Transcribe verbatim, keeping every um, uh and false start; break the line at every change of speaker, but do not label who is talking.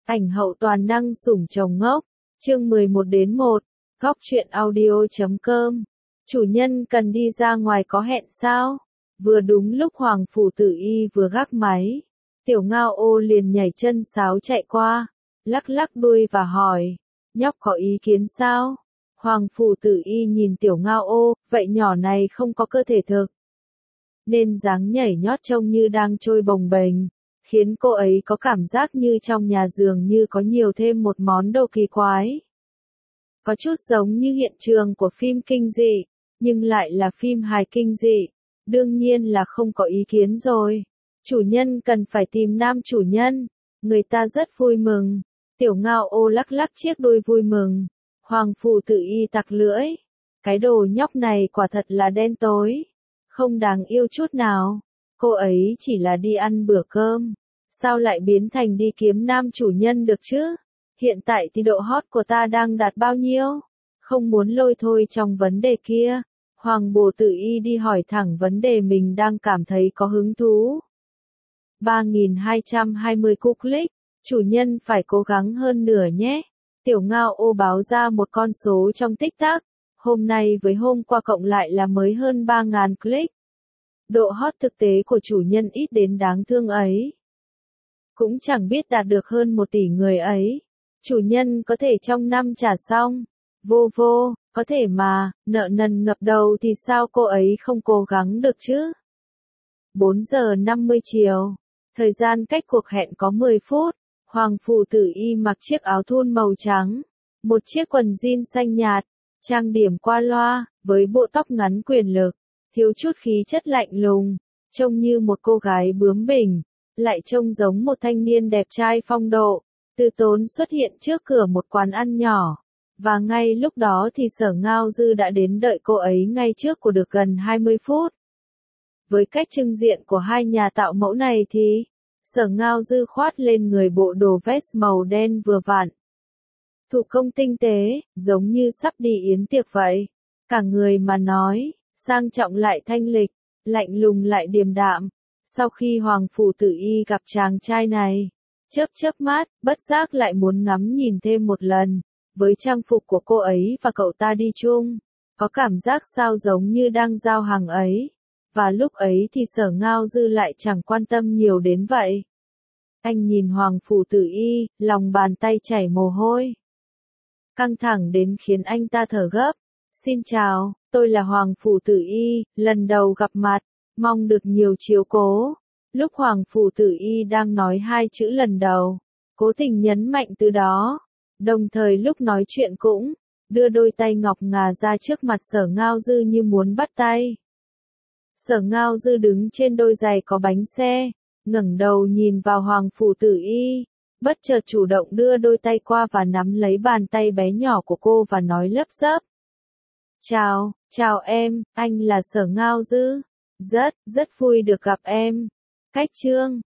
Ảnh hậu toàn năng sủng chồng ngốc, chương mười một đến một, góc truyện audio chấm com. Chủ nhân cần đi ra ngoài có hẹn sao? Vừa đúng lúc Hoàng Phủ Tử Y vừa gác máy, Tiểu Ngao Ô liền nhảy chân sáo chạy qua, lắc lắc đuôi và hỏi, nhóc có ý kiến sao? Hoàng Phủ Tử Y nhìn Tiểu Ngao Ô, vậy nhỏ này không có cơ thể thực, nên dáng nhảy nhót trông như đang trôi bồng bềnh, khiến cô ấy có cảm giác như trong nhà dường như có nhiều thêm một món đồ kỳ quái. Có chút giống như hiện trường của phim kinh dị, nhưng lại là phim hài kinh dị, đương nhiên là không có ý kiến rồi. Chủ nhân cần phải tìm nam chủ nhân, người ta rất vui mừng. Tiểu Ngao Ô lắc lắc chiếc đuôi vui mừng. Hoàng Phủ Tử Y tặc lưỡi, cái đồ nhóc này quả thật là đen tối, không đáng yêu chút nào. Cô ấy chỉ là đi ăn bữa cơm, sao lại biến thành đi kiếm nam chủ nhân được chứ? Hiện tại thì độ hot của ta đang đạt bao nhiêu? Không muốn lôi thôi trong vấn đề kia. Hoàng Bồ Tử Y đi hỏi thẳng vấn đề mình đang cảm thấy có hứng thú. ba nghìn hai trăm hai mươi cú click, chủ nhân phải cố gắng hơn nửa nhé. Tiểu Ngao Ô báo ra một con số trong tích tắc, hôm nay với hôm qua cộng lại là mới hơn ba nghìn click. Độ hot thực tế của chủ nhân ít đến đáng thương ấy. Cũng chẳng biết đạt được hơn một tỷ người ấy. Chủ nhân có thể trong năm trả xong. Vô vô, có thể mà, nợ nần ngập đầu thì sao cô ấy không cố gắng được chứ? bốn giờ năm mươi chiều. Thời gian cách cuộc hẹn có mười phút. Hoàng Phủ Tử Y mặc chiếc áo thun màu trắng, một chiếc quần jean xanh nhạt, trang điểm qua loa, với bộ tóc ngắn quyền lực, thiếu chút khí chất lạnh lùng, trông như một cô gái bướng bỉnh, lại trông giống một thanh niên đẹp trai phong độ. Từ Tốn xuất hiện trước cửa một quán ăn nhỏ, và ngay lúc đó thì Sở Ngao Dư đã đến đợi cô ấy ngay trước của được gần hai mươi phút. Với cách trưng diện của hai nhà tạo mẫu này thì, Sở Ngao Dư khoát lên người bộ đồ vest màu đen vừa vặn. Thủ công tinh tế, giống như sắp đi yến tiệc vậy. Cả người mà nói, sang trọng lại thanh lịch, lạnh lùng lại điềm đạm. Sau khi Hoàng Phủ Tử Y gặp chàng trai này, chớp chớp mắt, bất giác lại muốn ngắm nhìn thêm một lần. Với trang phục của cô ấy và cậu ta đi chung, có cảm giác sao giống như đang giao hàng ấy. Và lúc ấy thì Sở Ngao Dư lại chẳng quan tâm nhiều đến vậy. Anh nhìn Hoàng Phủ Tử Y, lòng bàn tay chảy mồ hôi. Căng thẳng đến khiến anh ta thở gấp. Xin chào, tôi là Hoàng Phủ Tử Y, lần đầu gặp mặt, mong được nhiều chiếu cố. Lúc Hoàng Phủ Tử Y đang nói hai chữ lần đầu, cố tình nhấn mạnh từ đó. Đồng thời lúc nói chuyện cũng, đưa đôi tay ngọc ngà ra trước mặt Sở Ngao Dư như muốn bắt tay. Sở Ngao Dư đứng trên đôi giày có bánh xe, ngẩng đầu nhìn vào Hoàng Phủ Tử Y, bất chợt chủ động đưa đôi tay qua và nắm lấy bàn tay bé nhỏ của cô và nói lấp xấp. Chào, chào em, anh là Sở Ngao Dư. Rất, rất vui được gặp em. Cách chương.